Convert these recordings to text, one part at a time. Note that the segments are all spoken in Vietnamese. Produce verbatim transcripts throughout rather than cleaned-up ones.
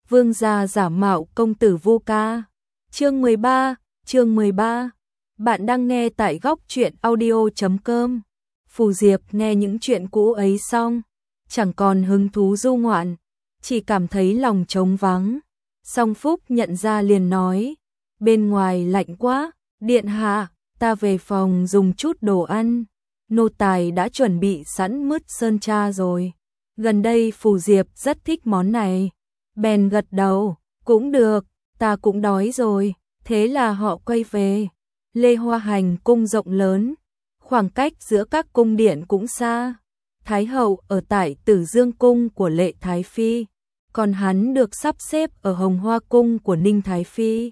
vương gia giả mạo công tử Vu Ca. Chương mười ba, chương mười ba. Bạn đang nghe tại góc truyện audio chấm com. Phù Diệp nghe những chuyện cũ ấy xong, chẳng còn hứng thú du ngoạn, chỉ cảm thấy lòng trống vắng. Song Phúc nhận ra liền nói, bên ngoài lạnh quá, điện hạ, ta về phòng dùng chút đồ ăn. Nô tài đã chuẩn bị sẵn mứt sơn tra rồi. Gần đây Phù Diệp rất thích món này. Bèn gật đầu, cũng được, ta cũng đói rồi. Thế là họ quay về. Lê Hoa Hành cung rộng lớn, khoảng cách giữa các cung điện cũng xa. Thái hậu ở tại Tử Dương cung của Lệ Thái Phi, còn hắn được sắp xếp ở Hồng Hoa cung của Ninh Thái Phi.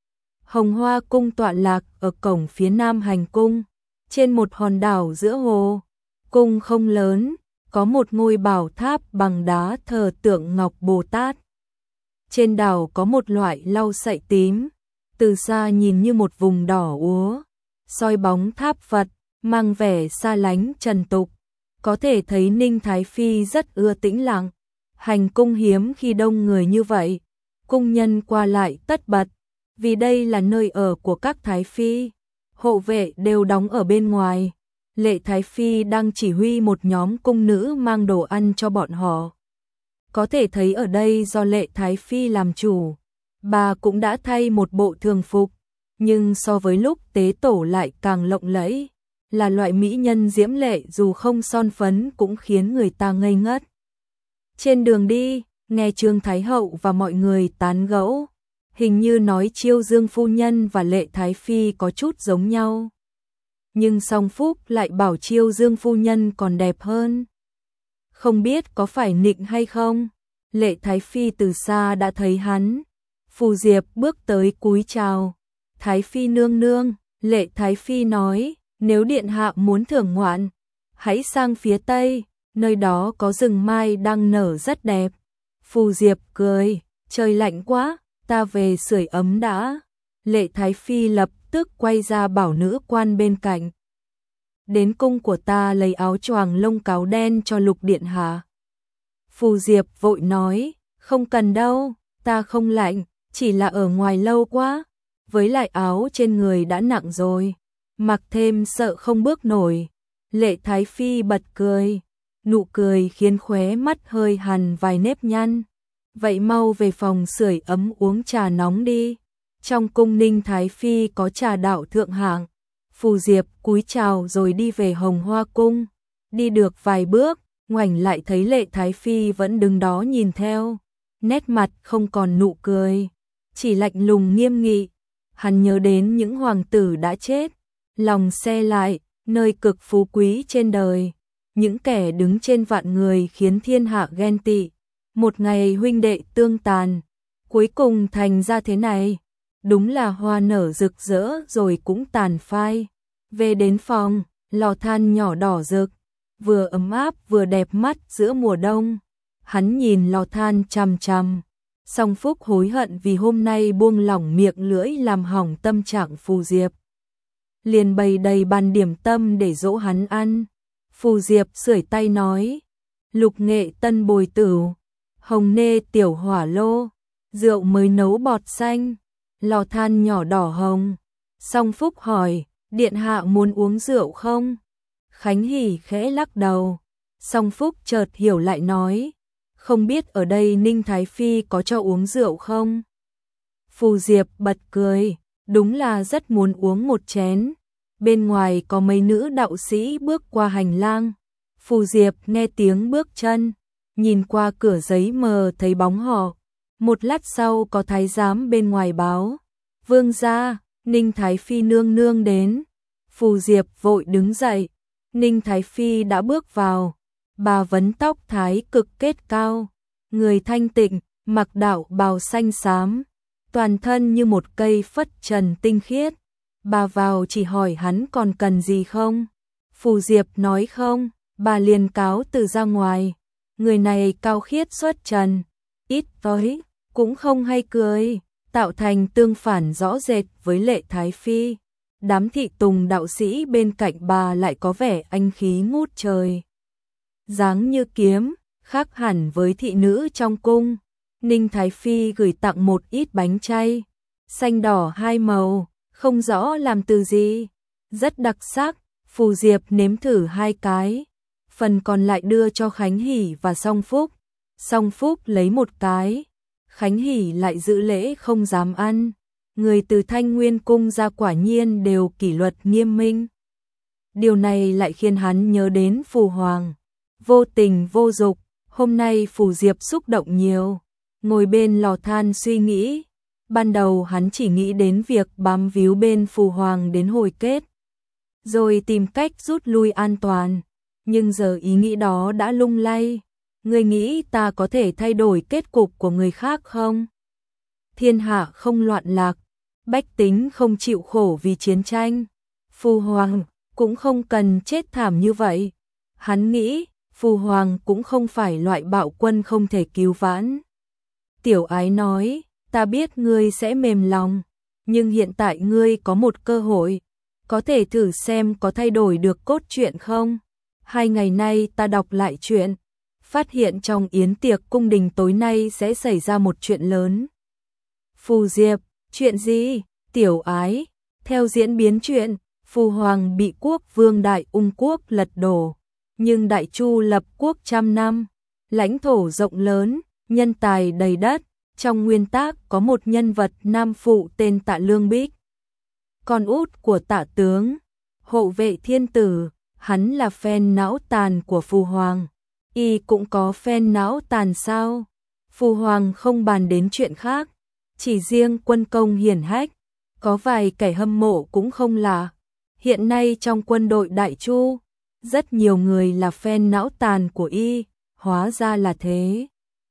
Hồng Hoa cung tọa lạc ở cổng phía nam hành cung, trên một hòn đảo giữa hồ. Cung không lớn, có một ngôi bảo tháp bằng đá thờ tượng Ngọc Bồ Tát. Trên đảo có một loại lau sậy tím, từ xa nhìn như một vùng đỏ úa, soi bóng tháp Phật, mang vẻ xa lánh trần tục. Có thể thấy Ninh Thái Phi rất ưa tĩnh lặng. Hành cung hiếm khi đông người như vậy, cung nhân qua lại tất bật, vì đây là nơi ở của các Thái Phi. Hộ vệ đều đóng ở bên ngoài. Lệ Thái Phi đang chỉ huy một nhóm cung nữ mang đồ ăn cho bọn họ. Có thể thấy ở đây do Lệ Thái Phi làm chủ, bà cũng đã thay một bộ thường phục, nhưng so với lúc tế tổ lại càng lộng lẫy, là loại mỹ nhân diễm lệ dù không son phấn cũng khiến người ta ngây ngất. Trên đường đi, nghe Trương Thái Hậu và mọi người tán gẫu, hình như nói Chiêu Dương phu nhân và Lệ Thái Phi có chút giống nhau. Nhưng Song Phúc lại bảo Chiêu Dương phu nhân còn đẹp hơn. Không biết có phải nịnh hay không, Lệ Thái Phi từ xa đã thấy hắn. Phù Diệp bước tới cúi chào. Thái Phi nương nương, Lệ Thái Phi nói, nếu điện hạ muốn thưởng ngoạn, hãy sang phía tây, nơi đó có rừng mai đang nở rất đẹp. Phù Diệp cười, trời lạnh quá, ta về sưởi ấm đã. Lệ Thái Phi lập tức quay ra bảo nữ quan bên cạnh, đến cung của ta lấy áo choàng lông cáo đen cho Lục điện hạ. Phù Diệp vội nói, không cần đâu, ta không lạnh, chỉ là ở ngoài lâu quá, với lại áo trên người đã nặng rồi, mặc thêm sợ không bước nổi. Lệ Thái Phi bật cười, nụ cười khiến khóe mắt hơi hằn vài nếp nhăn. Vậy mau về phòng sưởi ấm uống trà nóng đi. Trong cung Ninh Thái Phi có trà đạo thượng hạng. Phù Diệp cúi chào rồi đi về Hồng Hoa cung. Đi được vài bước, ngoảnh lại thấy Lệ Thái Phi vẫn đứng đó nhìn theo. Nét mặt không còn nụ cười, chỉ lạnh lùng nghiêm nghị. Hắn nhớ đến những hoàng tử đã chết, lòng se lại, nơi cực phú quý trên đời. Những kẻ đứng trên vạn người khiến thiên hạ ghen tị. Một ngày huynh đệ tương tàn, cuối cùng thành ra thế này. Đúng là hoa nở rực rỡ rồi cũng tàn phai. Về đến phòng, lò than nhỏ đỏ rực, vừa ấm áp vừa đẹp mắt giữa mùa đông. Hắn nhìn lò than chằm chằm. Song Phúc hối hận vì hôm nay buông lỏng miệng lưỡi làm hỏng tâm trạng Phù Diệp. Liền bày đầy bàn điểm tâm để dỗ hắn ăn. Phù Diệp sưởi tay nói, lục nghệ tân bồi tửu, hồng nê tiểu hỏa lô, rượu mới nấu bọt xanh, lò than nhỏ đỏ hồng. Song Phúc hỏi, điện hạ muốn uống rượu không? Khánh Hỷ khẽ lắc đầu. Song Phúc chợt hiểu lại nói, không biết ở đây Ninh Thái Phi có cho uống rượu không? Phù Diệp bật cười, đúng là rất muốn uống một chén. Bên ngoài có mấy nữ đạo sĩ bước qua hành lang. Phù Diệp nghe tiếng bước chân, nhìn qua cửa giấy mờ thấy bóng họ. Một lát sau có thái giám bên ngoài báo, vương gia, Ninh Thái Phi nương nương đến. Phù Diệp vội đứng dậy. Ninh Thái Phi đã bước vào. Bà vấn tóc thái cực kết cao, người thanh tịnh, mặc đạo bào xanh xám, toàn thân như một cây phất trần tinh khiết. Bà vào chỉ hỏi hắn còn cần gì không? Phù Diệp nói không, bà liền cáo từ ra ngoài. Người này cao khiết xuất trần, ít nói, cũng không hay cười, tạo thành tương phản rõ rệt với Lệ Thái Phi. Đám thị tùng đạo sĩ bên cạnh bà lại có vẻ anh khí ngút trời. Dáng như kiếm, khác hẳn với thị nữ trong cung. Ninh Thái Phi gửi tặng một ít bánh chay, xanh đỏ hai màu, không rõ làm từ gì, rất đặc sắc. Phù Diệp nếm thử hai cái, phần còn lại đưa cho Khánh Hỷ và Song Phúc. Song Phúc lấy một cái, Khánh Hỷ lại giữ lễ không dám ăn. Người từ Thanh Nguyên Cung ra quả nhiên đều kỷ luật nghiêm minh. Điều này lại khiến hắn nhớ đến Phù Hoàng. Vô tình vô dục, hôm nay Phù Diệp xúc động nhiều, ngồi bên lò than suy nghĩ. Ban đầu hắn chỉ nghĩ đến việc bám víu bên Phù Hoàng đến hồi kết, rồi tìm cách rút lui an toàn. Nhưng giờ ý nghĩ đó đã lung lay. Ngươi nghĩ ta có thể thay đổi kết cục của người khác không? Thiên hạ không loạn lạc, bách tính không chịu khổ vì chiến tranh. Phù Hoàng cũng không cần chết thảm như vậy. Hắn nghĩ, Phù Hoàng cũng không phải loại bạo quân không thể cứu vãn. Tiểu Ái nói, ta biết ngươi sẽ mềm lòng, nhưng hiện tại ngươi có một cơ hội, có thể thử xem có thay đổi được cốt truyện không? Hai ngày nay ta đọc lại chuyện, phát hiện trong yến tiệc cung đình tối nay sẽ xảy ra một chuyện lớn. Phù Diệp, chuyện gì? Tiểu Ái, theo diễn biến chuyện, Phù Hoàng bị quốc vương Đại Ung quốc lật đổ, nhưng Đại Chu lập quốc trăm năm, lãnh thổ rộng lớn, nhân tài đầy đất. Trong nguyên tác có một nhân vật nam phụ tên Tạ Lương Bích, con út của Tạ tướng, hộ vệ thiên tử. Hắn là phen não tàn của Phù Hoàng. Y cũng có phen não tàn sao? Phù Hoàng không bàn đến chuyện khác, chỉ riêng quân công hiển hách, có vài kẻ hâm mộ cũng không lạ. Hiện nay trong quân đội Đại Chu, rất nhiều người là phen não tàn của Y, hóa ra là thế.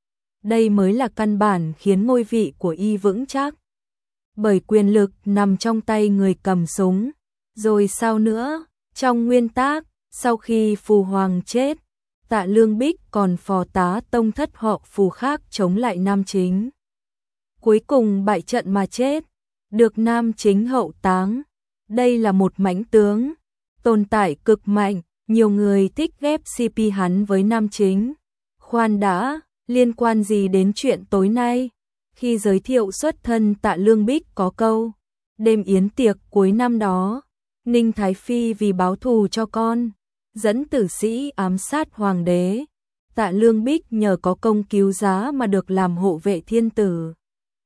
Đây mới là căn bản khiến ngôi vị của Y vững chắc. Bởi quyền lực nằm trong tay người cầm súng. Rồi sao nữa? Trong nguyên tác, sau khi Phù Hoàng chết, Tạ Lương Bích còn phò tá tông thất họ Phù khác chống lại Nam Chính. Cuối cùng bại trận mà chết, được Nam Chính hậu táng. Đây là một mãnh tướng, tồn tại cực mạnh, nhiều người thích ghép xê pê hắn với Nam Chính. Khoan đã, liên quan gì đến chuyện tối nay? Khi giới thiệu xuất thân Tạ Lương Bích có câu, đêm yến tiệc cuối năm đó, Ninh Thái Phi vì báo thù cho con, dẫn tử sĩ ám sát hoàng đế. Tạ Lương Bích nhờ có công cứu giá mà được làm hộ vệ thiên tử.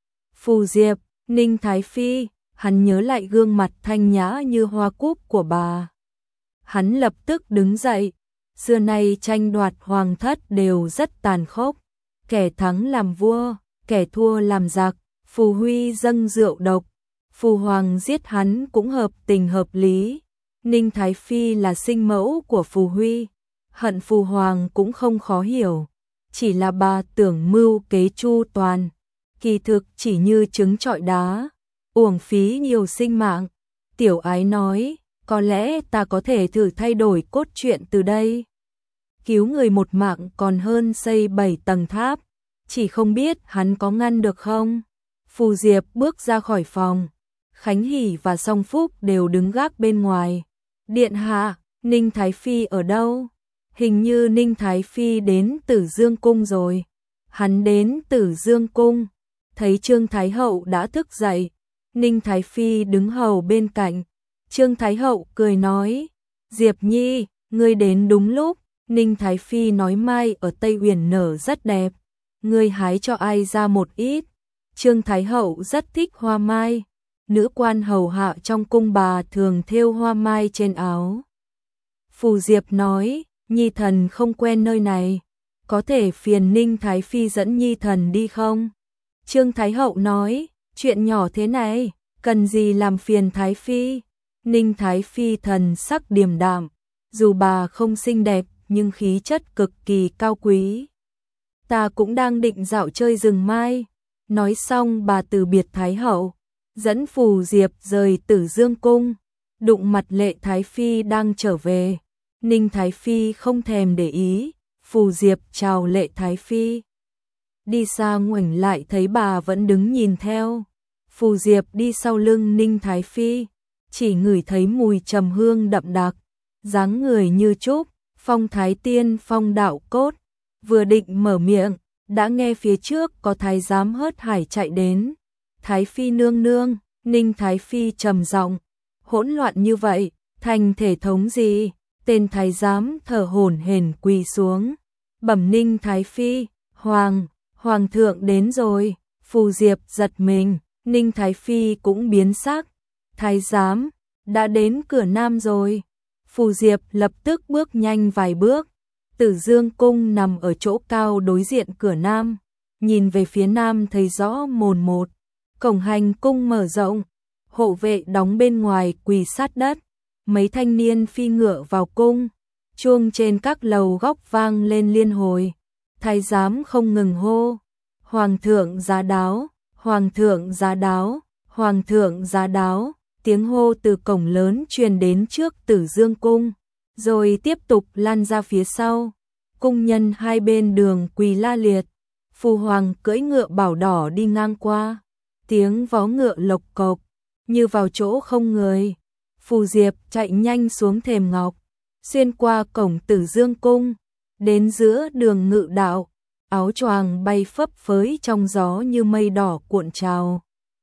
Phù Diệp, Ninh Thái Phi, hắn nhớ lại gương mặt thanh nhã như hoa cúc của bà. Hắn lập tức đứng dậy. Xưa nay tranh đoạt hoàng thất đều rất tàn khốc, kẻ thắng làm vua, kẻ thua làm giặc. Phù Huy dâng rượu độc, Phù Hoàng giết hắn cũng hợp tình hợp lý. Ninh Thái Phi là sinh mẫu của Phù Huy, hận Phù Hoàng cũng không khó hiểu, chỉ là bà tưởng mưu kế chu toàn, kỳ thực chỉ như trứng trọi đá, uổng phí nhiều sinh mạng. Tiểu Ái nói, có lẽ ta có thể thử thay đổi cốt truyện từ đây. Cứu người một mạng còn hơn xây bảy tầng tháp, chỉ không biết hắn có ngăn được không? Phù Diệp bước ra khỏi phòng, Khánh Hỷ và Song Phúc đều đứng gác bên ngoài. Điện hạ, Ninh Thái Phi ở đâu? Hình như Ninh Thái Phi đến Tử Dương Cung rồi. Hắn đến Tử Dương Cung, thấy Trương Thái Hậu đã thức dậy. Ninh Thái Phi đứng hầu bên cạnh. Trương Thái Hậu cười nói, Diệp Nhi, ngươi đến đúng lúc. Ninh Thái Phi nói mai ở Tây Uyển nở rất đẹp, ngươi hái cho ai ra một ít. Trương Thái Hậu rất thích hoa mai, nữ quan hầu hạ trong cung bà thường thêu hoa mai trên áo. Phù Diệp nói, Nhi thần không quen nơi này, có thể phiền Ninh Thái Phi dẫn Nhi thần đi không? Trương Thái Hậu nói, chuyện nhỏ thế này, cần gì làm phiền Thái Phi? Ninh Thái Phi thần sắc điềm đạm, dù bà không xinh đẹp nhưng khí chất cực kỳ cao quý. Ta cũng đang định dạo chơi rừng mai. Nói xong bà từ biệt Thái Hậu, dẫn Phù Diệp rời Tử Dương Cung, đụng mặt Lệ Thái Phi đang trở về. Ninh Thái Phi không thèm để ý, Phù Diệp chào Lệ Thái Phi. Đi xa ngoảnh lại thấy bà vẫn đứng nhìn theo. Phù Diệp đi sau lưng Ninh Thái Phi, chỉ ngửi thấy mùi trầm hương đậm đặc, dáng người như trúc, phong thái tiên phong đạo cốt. Vừa định mở miệng, đã nghe phía trước có thái giám hớt hải chạy đến. Thái phi nương nương, Ninh Thái phi trầm giọng, hỗn loạn như vậy, thành thể thống gì? Tên thái giám thở hổn hển quỳ xuống, bẩm Ninh Thái phi, hoàng, hoàng thượng đến rồi. Phù Diệp giật mình, Ninh Thái phi cũng biến sắc, thái giám đã đến cửa nam rồi. Phù Diệp lập tức bước nhanh vài bước. Tử Dương cung nằm ở chỗ cao đối diện cửa nam, nhìn về phía nam thấy rõ mồn một. Cổng hành cung mở rộng, hộ vệ đóng bên ngoài quỳ sát đất, mấy thanh niên phi ngựa vào cung, chuông trên các lầu góc vang lên liên hồi. Thái giám không ngừng hô, hoàng thượng giá đáo, hoàng thượng giá đáo, hoàng thượng giá đáo. Tiếng hô từ cổng lớn truyền đến trước Tử Dương cung, rồi tiếp tục lan ra phía sau. Cung nhân hai bên đường quỳ la liệt, phù hoàng cưỡi ngựa bảo đỏ đi ngang qua, tiếng vó ngựa lộc cộc như vào chỗ không người. Phù Diệp chạy nhanh xuống thềm ngọc, xuyên qua cổng Tử Dương cung, đến giữa đường ngự đạo, áo choàng bay phấp phới trong gió như mây đỏ cuộn trào.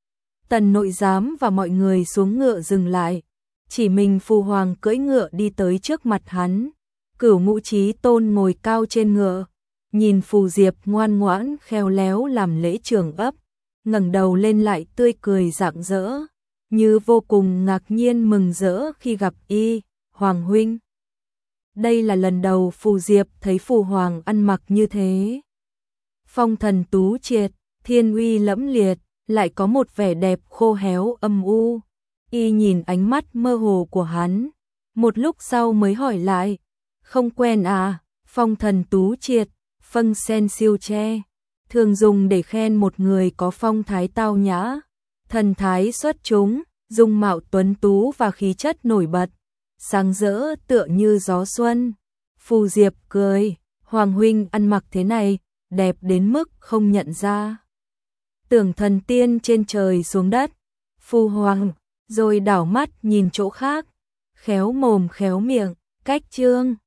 Tần nội giám và mọi người xuống ngựa dừng lại, chỉ mình phù hoàng cưỡi ngựa đi tới trước mặt hắn. Cửu Ngũ Chí Tôn ngồi cao trên ngựa, nhìn Phù Diệp ngoan ngoãn khéo léo làm lễ trường ấp, ngẩng đầu lên lại tươi cười rạng rỡ, như vô cùng ngạc nhiên mừng rỡ khi gặp y. Hoàng huynh. Đây là lần đầu Phù Diệp thấy Phù Hoàng ăn mặc như thế. Phong thần tú triệt, thiên uy lẫm liệt, lại có một vẻ đẹp khô héo âm u. Y nhìn ánh mắt mơ hồ của hắn, một lúc sau mới hỏi lại, không quen à? Phong thần tú triệt, phâng sen siêu che, thường dùng để khen một người có phong thái tao nhã, thần thái xuất chúng, dung mạo tuấn tú và khí chất nổi bật, sáng rỡ tựa như gió xuân. Phù Diệp cười, Hoàng huynh ăn mặc thế này, đẹp đến mức không nhận ra. Tưởng thần tiên trên trời xuống đất. Phù Hoàng, rồi đảo mắt nhìn chỗ khác, khéo mồm khéo miệng, cách trương.